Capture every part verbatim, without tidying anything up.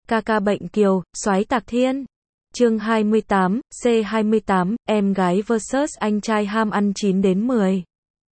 Ca ca bệnh kiều, soái tạc thiên. Chương hai mươi tám, C hai mươi tám, em gái versus anh trai ham ăn chín đến mười.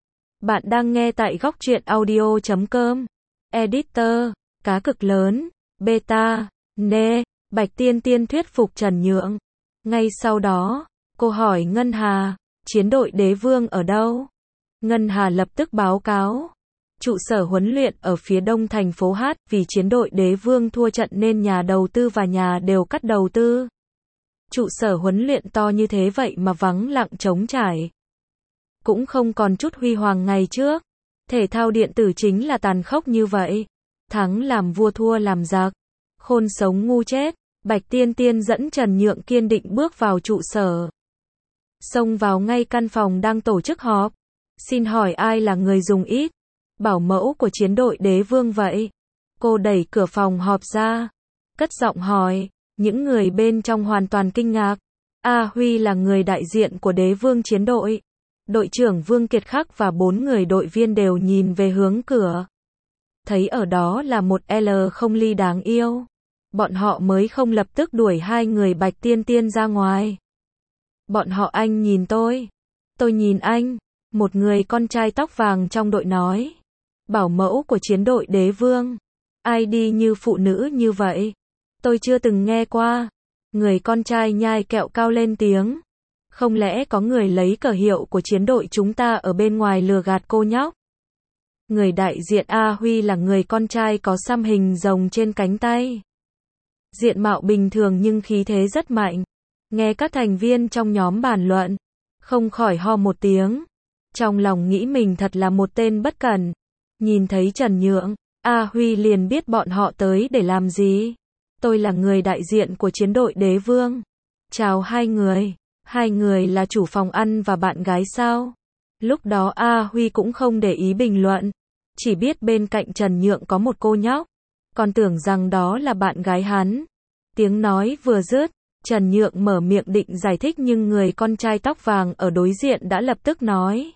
Bạn đang nghe tại góc truyện audio chấm com. Editor, cá cực lớn, beta, nê, Bạch Tiên Tiên thuyết phục Trần Nhượng. Ngay sau đó, cô hỏi Ngân Hà, chiến đội đế vương ở đâu? Ngân Hà lập tức báo cáo. Trụ sở huấn luyện ở phía đông thành phố H, vì chiến đội đế vương thua trận nên nhà đầu tư và nhà đều cắt đầu tư. Trụ sở huấn luyện to như thế vậy mà vắng lặng trống trải. Cũng không còn chút huy hoàng ngày trước. Thể thao điện tử chính là tàn khốc như vậy. Thắng làm vua thua làm giặc. Khôn sống ngu chết. Bạch Tiên Tiên dẫn Trần Nhượng kiên định bước vào trụ sở. Xông vào ngay căn phòng đang tổ chức họp. Xin hỏi ai là người dùng ít? Bảo mẫu của chiến đội đế vương vậy. Cô đẩy cửa phòng họp ra. Cất giọng hỏi. Những người bên trong hoàn toàn kinh ngạc. A Huy là người đại diện của đế vương chiến đội. Đội trưởng Vương Kiệt Khắc và bốn người đội viên đều nhìn về hướng cửa. Thấy ở đó là một L không ly đáng yêu. Bọn họ mới không lập tức đuổi hai người Bạch Tiên Tiên ra ngoài. Bọn họ anh nhìn tôi. Tôi nhìn anh. Một người con trai tóc vàng trong đội nói. Bảo mẫu của chiến đội đế vương. Ai đi như phụ nữ như vậy? Tôi chưa từng nghe qua. Người con trai nhai kẹo cao lên tiếng. Không lẽ có người lấy cờ hiệu của chiến đội chúng ta ở bên ngoài lừa gạt cô nhóc? Người đại diện A Huy là người con trai có xăm hình rồng trên cánh tay. Diện mạo bình thường nhưng khí thế rất mạnh. Nghe các thành viên trong nhóm bàn luận, không khỏi ho một tiếng. Trong lòng nghĩ mình thật là một tên bất cẩn. Nhìn thấy Trần Nhượng, A Huy liền biết bọn họ tới để làm gì. Tôi là người đại diện của chiến đội đế vương. Chào hai người. Hai người là chủ phòng ăn và bạn gái sao? Lúc đó A Huy cũng không để ý bình luận. Chỉ biết bên cạnh Trần Nhượng có một cô nhóc. Còn tưởng rằng đó là bạn gái hắn. Tiếng nói vừa dứt, Trần Nhượng mở miệng định giải thích nhưng người con trai tóc vàng ở đối diện đã lập tức nói.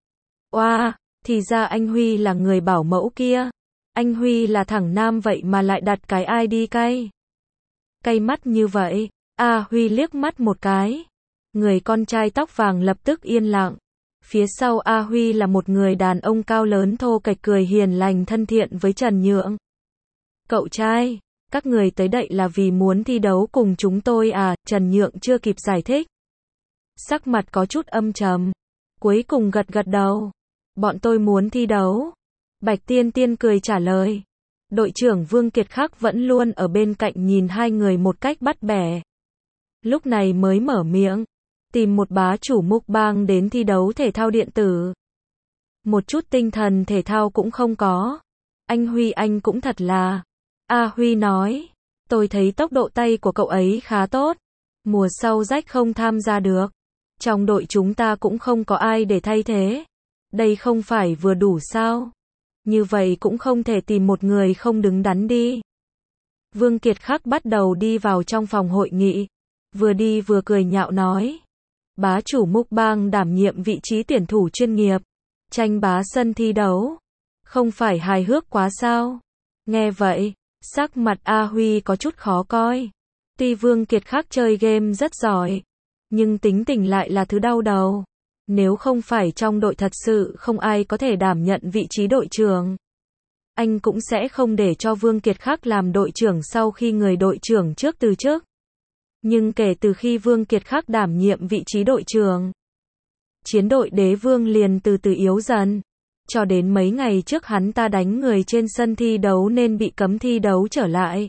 Oa, thì ra anh Huy là người bảo mẫu kia. Anh Huy là thằng nam vậy mà lại đặt cái i đê cay. Cay mắt như vậy. A Huy liếc mắt một cái. Người con trai tóc vàng lập tức yên lặng. Phía sau A Huy là một người đàn ông cao lớn thô kệch cười hiền lành thân thiện với Trần Nhượng. Cậu trai, các người tới đây là vì muốn thi đấu cùng chúng tôi à? Trần Nhượng chưa kịp giải thích. Sắc mặt có chút âm trầm. Cuối cùng gật gật đầu. Bọn tôi muốn thi đấu. Bạch Tiên Tiên cười trả lời. Đội trưởng Vương Kiệt Khắc vẫn luôn ở bên cạnh nhìn hai người một cách bắt bẻ. Lúc này mới mở miệng. Tìm một bá chủ mukbang đến thi đấu thể thao điện tử. Một chút tinh thần thể thao cũng không có. Anh Huy anh cũng thật là. A Huy nói. Tôi thấy tốc độ tay của cậu ấy khá tốt. Mùa sau rách không tham gia được. Trong đội chúng ta cũng không có ai để thay thế. Đây không phải vừa đủ sao? Như vậy cũng không thể tìm một người không đứng đắn đi. Vương Kiệt Khắc bắt đầu đi vào trong phòng hội nghị. Vừa đi vừa cười nhạo nói. Bá chủ mukbang đảm nhiệm vị trí tuyển thủ chuyên nghiệp. Tranh bá sân thi đấu. Không phải hài hước quá sao? Nghe vậy, sắc mặt A Huy có chút khó coi. Tuy Vương Kiệt Khắc chơi game rất giỏi, nhưng tính tình lại là thứ đau đầu. Nếu không phải trong đội thật sự không ai có thể đảm nhận vị trí đội trưởng. Anh cũng sẽ không để cho Vương Kiệt Khắc làm đội trưởng sau khi người đội trưởng trước từ chức. Nhưng kể từ khi Vương Kiệt Khắc đảm nhiệm vị trí đội trưởng, chiến đội đế vương liền từ từ yếu dần. Cho đến mấy ngày trước hắn ta đánh người trên sân thi đấu nên bị cấm thi đấu trở lại.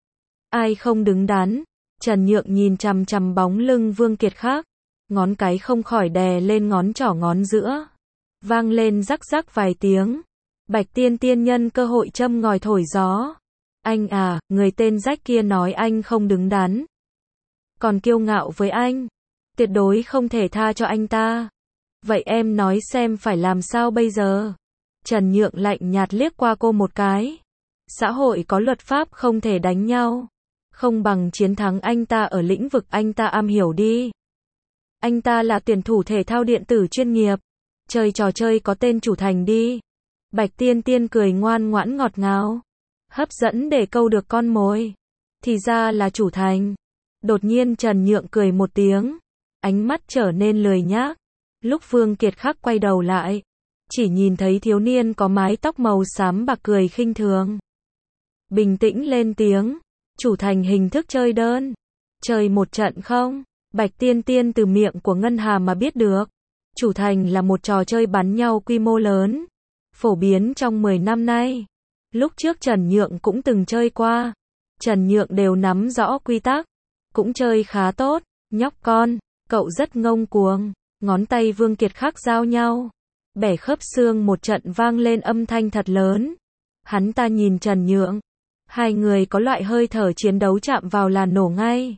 Ai không đứng đắn? Trần Nhượng nhìn chằm chằm bóng lưng Vương Kiệt Khắc. Ngón cái không khỏi đè lên ngón trỏ ngón giữa. Vang lên rắc rắc vài tiếng. Bạch Tiên Tiên nhân cơ hội châm ngòi thổi gió. Anh à, người tên rách kia nói anh không đứng đắn. Còn kiêu ngạo với anh. Tuyệt đối không thể tha cho anh ta. Vậy em nói xem phải làm sao bây giờ? Trần Nhượng lạnh nhạt liếc qua cô một cái. Xã hội có luật pháp không thể đánh nhau. Không bằng chiến thắng anh ta ở lĩnh vực anh ta am hiểu đi. Anh ta là tuyển thủ thể thao điện tử chuyên nghiệp. Chơi trò chơi có tên chủ thành đi. Bạch Tiên Tiên cười ngoan ngoãn ngọt ngào. Hấp dẫn để câu được con mồi. thì ra là chủ thành. Đột nhiên Trần Nhượng cười một tiếng, ánh mắt trở nên lười nhác. Lúc Vương Kiệt Khắc quay đầu lại, chỉ nhìn thấy thiếu niên có mái tóc màu xám bạc cười khinh thường. Bình tĩnh lên tiếng, chủ thành hình thức chơi đơn. Chơi một trận không? Bạch Tiên Tiên từ miệng của Ngân Hà mà biết được. Chủ thành là một trò chơi bắn nhau quy mô lớn, phổ biến trong mười năm nay. Lúc trước Trần Nhượng cũng từng chơi qua. Trần Nhượng đều nắm rõ quy tắc, cũng chơi khá tốt. Nhóc con, cậu rất ngông cuồng. Ngón tay Vương Kiệt Khắc giao nhau, bẻ khớp xương một trận vang lên âm thanh thật lớn. Hắn ta nhìn Trần Nhượng, hai người có loại hơi thở chiến đấu chạm vào là nổ ngay.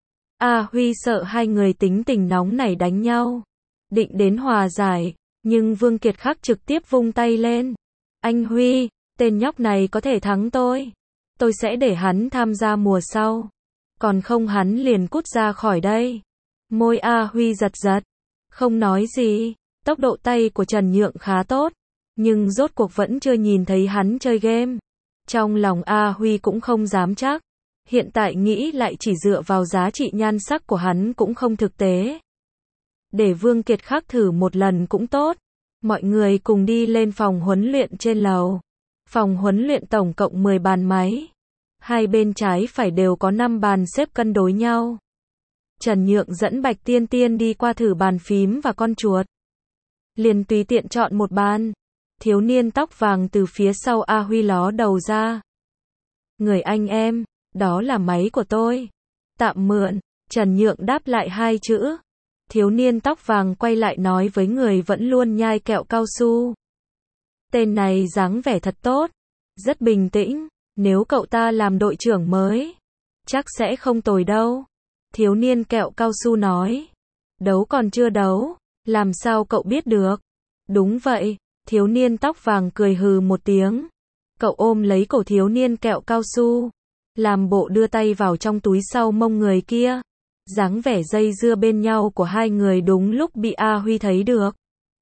A Huy sợ hai người tính tình nóng nảy đánh nhau, định đến hòa giải, nhưng Vương Kiệt Khắc trực tiếp vung tay lên. Anh Huy, tên nhóc này có thể thắng tôi, tôi sẽ để hắn tham gia mùa sau, còn không hắn liền cút ra khỏi đây. Môi A Huy giật giật, không nói gì. Tốc độ tay của Trần Nhượng khá tốt, nhưng rốt cuộc vẫn chưa nhìn thấy hắn chơi game. Trong lòng A Huy cũng không dám chắc, hiện tại nghĩ lại chỉ dựa vào giá trị nhan sắc của hắn cũng không thực tế. Để Vương Kiệt Khắc thử một lần cũng tốt. Mọi người cùng đi lên phòng huấn luyện trên lầu. Phòng huấn luyện tổng cộng mười bàn máy. Hai bên trái phải đều có năm bàn xếp cân đối nhau. Trần Nhượng dẫn Bạch Tiên Tiên đi qua thử bàn phím và con chuột. Liền tùy tiện chọn một bàn. Thiếu niên tóc vàng từ phía sau A Huy ló đầu ra. Người anh em, đó là máy của tôi. Tạm mượn. Trần Nhượng đáp lại hai chữ. Thiếu niên tóc vàng quay lại nói với người vẫn luôn nhai kẹo cao su. Tên này dáng vẻ thật tốt, rất bình tĩnh, nếu cậu ta làm đội trưởng mới, chắc sẽ không tồi đâu. Thiếu niên kẹo cao su nói. Đấu còn chưa đấu, làm sao cậu biết được? Đúng vậy, thiếu niên tóc vàng cười hừ một tiếng. Cậu ôm lấy cổ thiếu niên kẹo cao su, làm bộ đưa tay vào trong túi sau mông người kia. Dáng vẻ dây dưa bên nhau của hai người đúng lúc bị A Huy thấy được.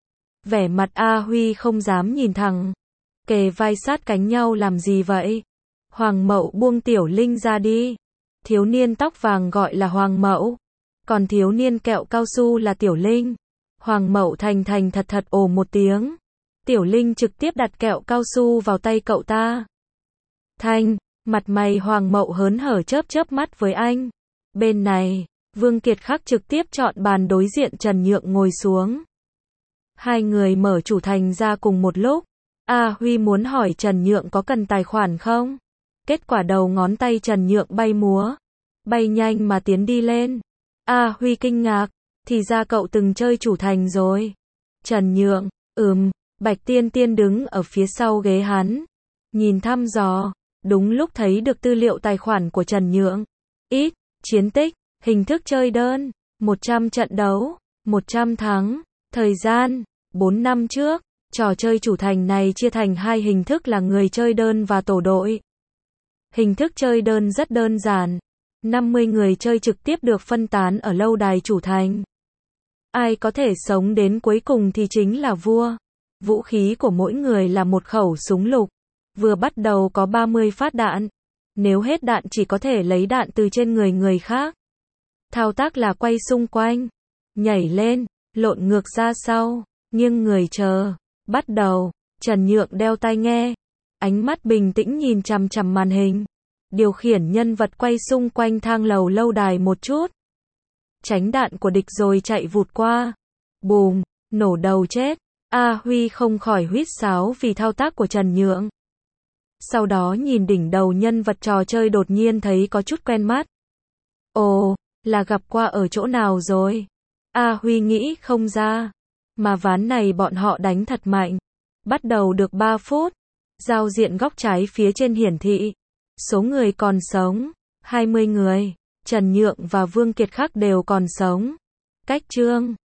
Vẻ mặt A Huy không dám nhìn thẳng. Kề vai sát cánh nhau làm gì vậy? Hoàng Mậu buông Tiểu Linh ra đi. Thiếu niên tóc vàng gọi là Hoàng Mậu, còn thiếu niên kẹo cao su là Tiểu Linh. Hoàng Mậu thành thành thật thật ồ một tiếng. Tiểu Linh trực tiếp đặt kẹo cao su vào tay cậu ta. Thành, mặt mày Hoàng Mậu hớn hở chớp chớp mắt với anh. Bên này, Vương Kiệt Khắc trực tiếp chọn bàn đối diện Trần Nhượng ngồi xuống. Hai người mở chủ thành ra cùng một lúc. A Huy muốn hỏi Trần Nhượng có cần tài khoản không? Kết quả đầu ngón tay Trần Nhượng bay múa, bay nhanh mà tiến đi lên. A Huy kinh ngạc, thì ra cậu từng chơi chủ thành rồi. Trần Nhượng, ừm, Bạch Tiên Tiên đứng ở phía sau ghế hắn, nhìn thăm dò, đúng lúc thấy được tư liệu tài khoản của Trần Nhượng. Ít, chiến tích, hình thức chơi đơn, một trăm trận đấu, một trăm thắng, thời gian, bốn năm trước. Trò chơi chủ thành này chia thành hai hình thức là người chơi đơn và tổ đội. Hình thức chơi đơn rất đơn giản. năm mươi người chơi trực tiếp được phân tán ở lâu đài chủ thành. Ai có thể sống đến cuối cùng thì chính là vua. Vũ khí của mỗi người là một khẩu súng lục. Vừa bắt đầu có ba mươi phát đạn. Nếu hết đạn chỉ có thể lấy đạn từ trên người người khác. Thao tác là quay xung quanh, nhảy lên, lộn ngược ra sau, nghiêng người chờ. Bắt đầu, Trần Nhượng đeo tai nghe, ánh mắt bình tĩnh nhìn chằm chằm màn hình, điều khiển nhân vật quay xung quanh thang lầu lâu đài một chút, tránh đạn của địch rồi chạy vụt qua. Bùm, nổ đầu chết. A Huy không khỏi huýt sáo vì thao tác của Trần Nhượng. Sau đó nhìn đỉnh đầu nhân vật trò chơi đột nhiên thấy có chút quen mắt. Ồ, là gặp qua ở chỗ nào rồi? A Huy nghĩ không ra. Mà ván này bọn họ đánh thật mạnh. Bắt đầu được ba phút. Giao diện góc trái phía trên hiển thị. Số người còn sống, hai mươi người. Trần Nhượng và Vương Kiệt Khắc đều còn sống. Cách chương.